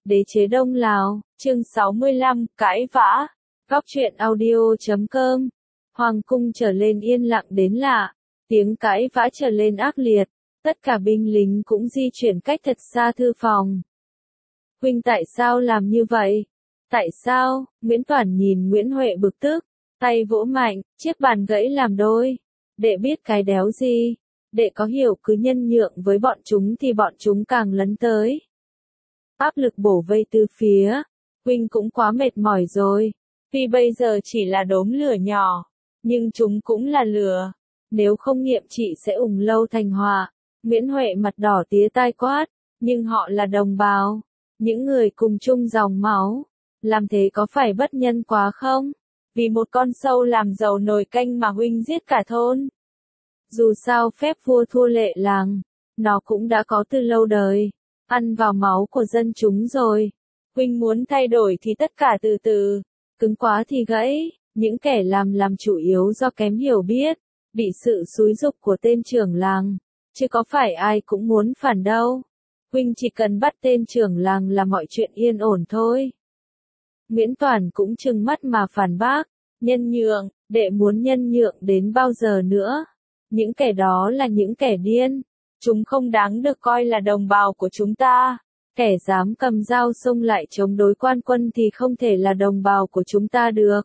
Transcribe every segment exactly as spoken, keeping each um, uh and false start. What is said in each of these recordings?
Đế chế Đông Lào, chương sáu mươi lăm, cãi vã. Góc truyện audio chấm com. Hoàng cung trở lên yên lặng đến lạ, tiếng cãi vã trở lên ác liệt, tất cả binh lính cũng di chuyển cách thật xa thư phòng. Huynh tại sao làm như vậy? Tại sao? Nguyễn Toản nhìn Nguyễn Huệ bực tức, tay vỗ mạnh, chiếc bàn gãy làm đôi. Đệ biết cái đéo gì? Đệ có hiểu cứ nhân nhượng với bọn chúng thì bọn chúng càng lấn tới. Áp lực bổ vây từ phía. Huynh cũng quá mệt mỏi rồi. Tuy bây giờ chỉ là đốm lửa nhỏ, nhưng chúng cũng là lửa. Nếu không nghiệm trị sẽ ủng lâu thành họa. Nguyễn Huệ mặt đỏ tía tai quát, nhưng họ là đồng bào, những người cùng chung dòng máu. Làm thế có phải bất nhân quá không? Vì một con sâu làm dầu nồi canh mà huynh giết cả thôn. Dù sao phép vua thua lệ làng, nó cũng đã có từ lâu đời, ăn vào máu của dân chúng rồi. Huynh muốn thay đổi thì tất cả từ từ, cứng quá thì gãy. Những kẻ làm làm chủ yếu do kém hiểu biết, bị sự xúi giục của tên trưởng làng, chứ có phải ai cũng muốn phản đâu. Huynh chỉ cần bắt tên trưởng làng là mọi chuyện yên ổn thôi. Nguyễn Toản cũng trừng mắt mà phản bác, nhân nhượng, đệ muốn nhân nhượng đến bao giờ nữa? Những kẻ đó là những kẻ điên, chúng không đáng được coi là đồng bào của chúng ta. Kẻ dám cầm dao xông lại chống đối quan quân thì không thể là đồng bào của chúng ta được.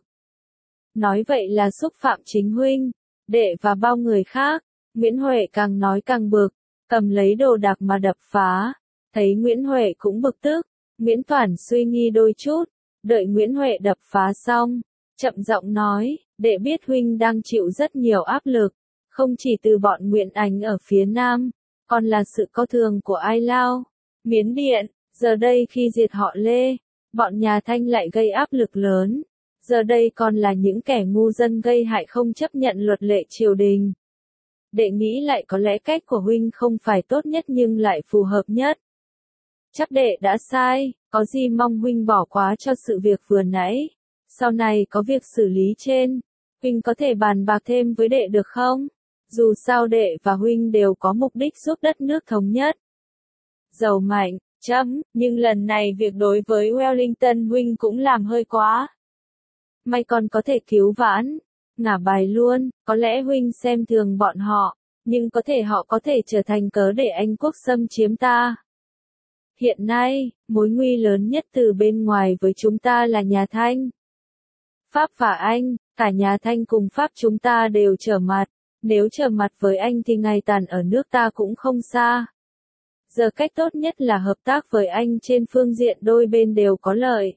Nói vậy là xúc phạm chính huynh, đệ và bao người khác. Nguyễn Huệ càng nói càng bực, cầm lấy đồ đạc mà đập phá. Thấy Nguyễn Huệ cũng bực tức, Nguyễn Toản suy nghĩ đôi chút, đợi Nguyễn Huệ đập phá xong, chậm giọng nói, đệ biết huynh đang chịu rất nhiều áp lực, không chỉ từ bọn Nguyễn Ánh ở phía Nam, còn là sự coi thường của Ai Lao, Miến Điện. Giờ đây khi diệt họ Lê, bọn nhà Thanh lại gây áp lực lớn. Giờ đây còn là những kẻ ngu dân gây hại không chấp nhận luật lệ triều đình. Đệ nghĩ lại có lẽ cách của huynh không phải tốt nhất nhưng lại phù hợp nhất. Chắc đệ đã sai, có gì mong huynh bỏ qua cho sự việc vừa nãy. Sau này có việc xử lý trên, huynh có thể bàn bạc thêm với đệ được không? Dù sao đệ và huynh đều có mục đích giúp đất nước thống nhất. Giàu mạnh, chấm, nhưng lần này việc đối với Wellington huynh cũng làm hơi quá. May còn có thể cứu vãn, ngả bài luôn, có lẽ huynh xem thường bọn họ, nhưng có thể họ có thể trở thành cớ để Anh quốc xâm chiếm ta. Hiện nay, mối nguy lớn nhất từ bên ngoài với chúng ta là nhà Thanh. Pháp và Anh, cả nhà Thanh cùng Pháp chúng ta đều trở mặt, nếu trở mặt với Anh thì ngày tàn ở nước ta cũng không xa. Giờ cách tốt nhất là hợp tác với Anh trên phương diện đôi bên đều có lợi.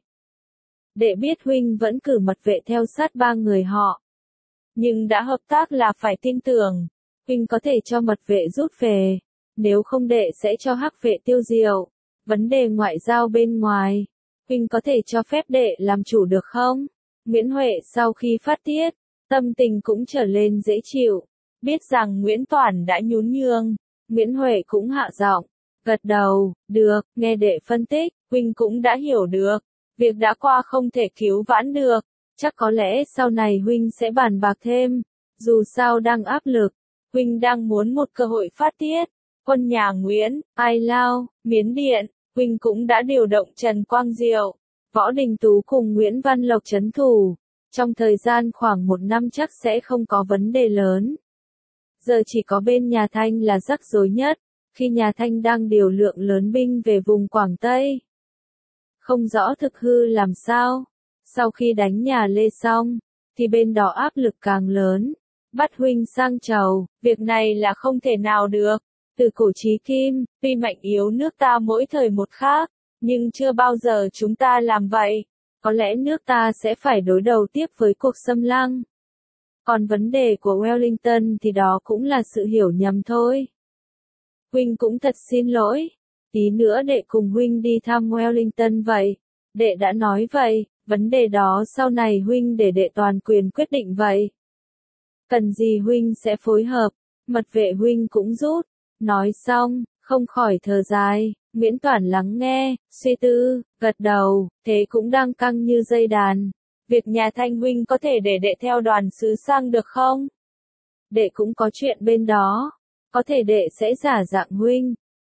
Đệ biết huynh vẫn cử mật vệ theo sát ba người họ. Nhưng đã hợp tác là phải tin tưởng. Huynh có thể cho mật vệ rút về. Nếu không đệ sẽ cho hắc vệ tiêu diệu. Vấn đề ngoại giao bên ngoài. Huynh có thể cho phép đệ làm chủ được không? Nguyễn Huệ sau khi phát tiết, tâm tình cũng trở lên dễ chịu. Biết rằng Nguyễn Toản đã nhún nhường. Nguyễn Huệ cũng hạ giọng, gật đầu, được, nghe đệ phân tích, huynh cũng đã hiểu được. Việc đã qua không thể cứu vãn được, chắc có lẽ sau này huynh sẽ bàn bạc thêm, dù sao đang áp lực, huynh đang muốn một cơ hội phát tiết. Quân nhà Nguyễn, Ai Lao, Miến Điện, huynh cũng đã điều động Trần Quang Diệu, Võ Đình Tú cùng Nguyễn Văn Lộc trấn thủ, trong thời gian khoảng một năm chắc sẽ không có vấn đề lớn. Giờ chỉ có bên nhà Thanh là rắc rối nhất, khi nhà Thanh đang điều lượng lớn binh về vùng Quảng Tây. Không rõ thực hư làm sao. Sau khi đánh nhà Lê xong, thì bên đó áp lực càng lớn. Bắt huynh sang chầu, việc này là không thể nào được. Từ cổ chí kim, tuy mạnh yếu nước ta mỗi thời một khác, nhưng chưa bao giờ chúng ta làm vậy. Có lẽ nước ta sẽ phải đối đầu tiếp với cuộc xâm lăng. Còn vấn đề của Wellington thì đó cũng là sự hiểu nhầm thôi. Huynh cũng thật xin lỗi. Tí nữa đệ cùng huynh đi thăm Wellington vậy. Đệ đã nói vậy, vấn đề đó sau này huynh để đệ toàn quyền quyết định vậy. Cần gì huynh sẽ phối hợp, mật vệ huynh cũng rút. Nói xong, không khỏi thở dài, Nguyễn Toản lắng nghe, suy tư, gật đầu, thế cũng đang căng như dây đàn. Việc nhà Thanh huynh có thể để đệ theo đoàn sứ sang được không? Đệ cũng có chuyện bên đó, có thể đệ sẽ giả dạng huynh.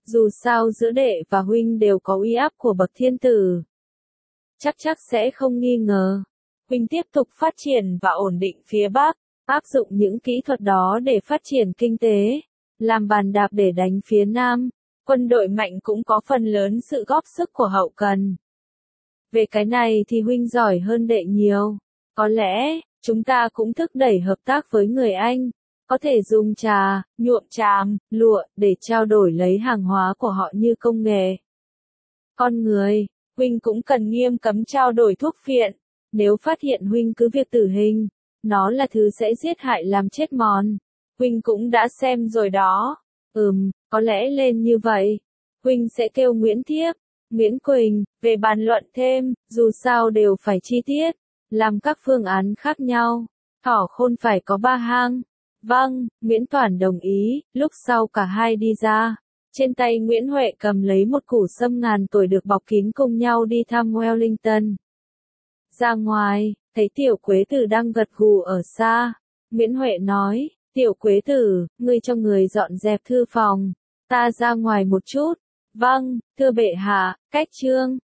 Dù sao giữa đệ và huynh đều có uy áp của bậc thiên tử. Chắc chắc sẽ không nghi ngờ. Huynh tiếp tục phát triển và ổn định phía Bắc, áp dụng những kỹ thuật đó để phát triển kinh tế, làm bàn đạp để đánh phía Nam. Quân đội mạnh cũng có phần lớn sự góp sức của hậu cần. Về cái này thì huynh giỏi hơn đệ nhiều. Có lẽ, chúng ta cũng thúc đẩy hợp tác với người Anh. Có thể dùng trà, nhuộm tràm, lụa để trao đổi lấy hàng hóa của họ như công nghệ. Con người, huynh cũng cần nghiêm cấm trao đổi thuốc phiện. Nếu phát hiện huynh cứ việc tử hình, nó là thứ sẽ giết hại làm chết mòn. Huynh cũng đã xem rồi đó. Ừm, có lẽ lên như vậy. Huynh sẽ kêu Nguyễn Thiếp, Nguyễn Quỳnh, về bàn luận thêm, dù sao đều phải chi tiết, làm các phương án khác nhau. Thỏ khôn phải có ba hang. Vâng, Nguyễn Toản đồng ý, lúc sau cả hai đi ra. Trên tay Nguyễn Huệ cầm lấy một củ sâm ngàn tuổi được bọc kín cùng nhau đi thăm Wellington. Ra ngoài, thấy Tiểu Quế Tử đang gật gù ở xa. Nguyễn Huệ nói, Tiểu Quế Tử, ngươi cho người dọn dẹp thư phòng. Ta ra ngoài một chút. Vâng, thưa bệ hạ, cách trương.